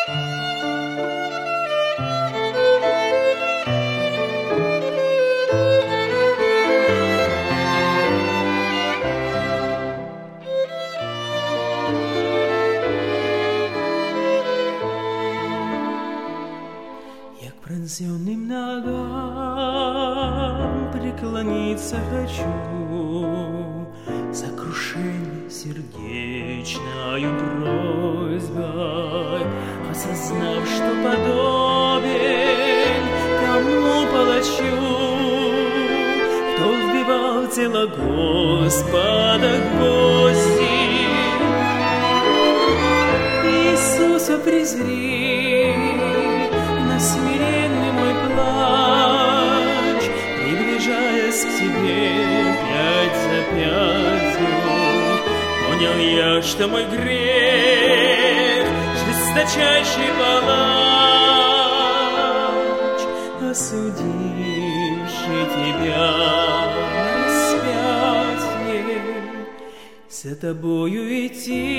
Пронзенным ногам преклониться хочу, сокрушение сердечною просьбой, осознав, что подобен тому палачу, кто вбивал тело Господа гвозди. Иисуса презри на смиренный мой плач, приближаясь к тебе пять за пятью. Понял я, что мой грех жесточайший палач, осудивший тебя на распятие. За тобою идти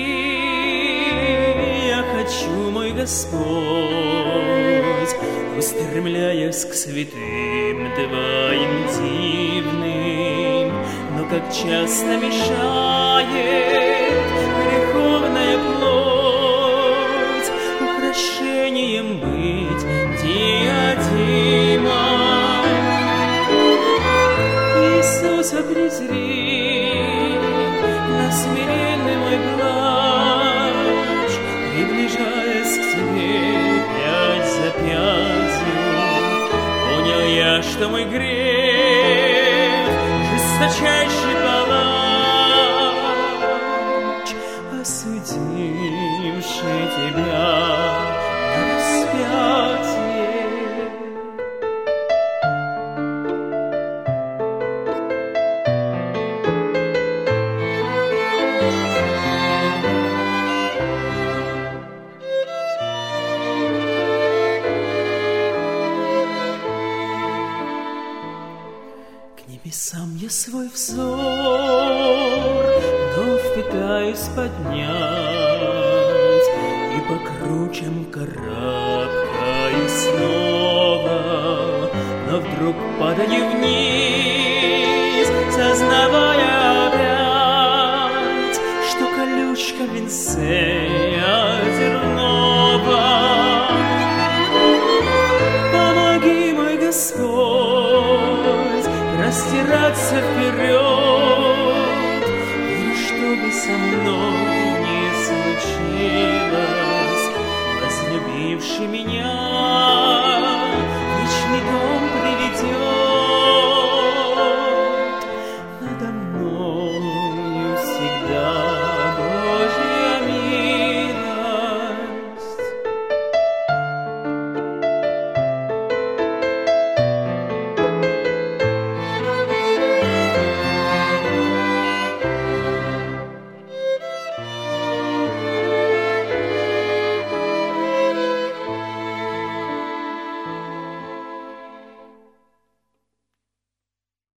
я хочу, мой Господь, устремляясь к святым Твоим дивным, но как часто мешает греховная плоть украшением быть диадимой. Иисуса презри на смиренный мой плач, приближаясь к тебе пять за пятью. Понял я, что мой грех жесточайший палач, осудивший тебя на распятие. Небесам я свой взор вновь пытаюсь поднять, и по кручам карабкаюсь снова, но вдруг падаю вниз, сознавая опять, что колючка в венце озерного. Помоги, мой Господь, растираться вперед, и чтобы со мной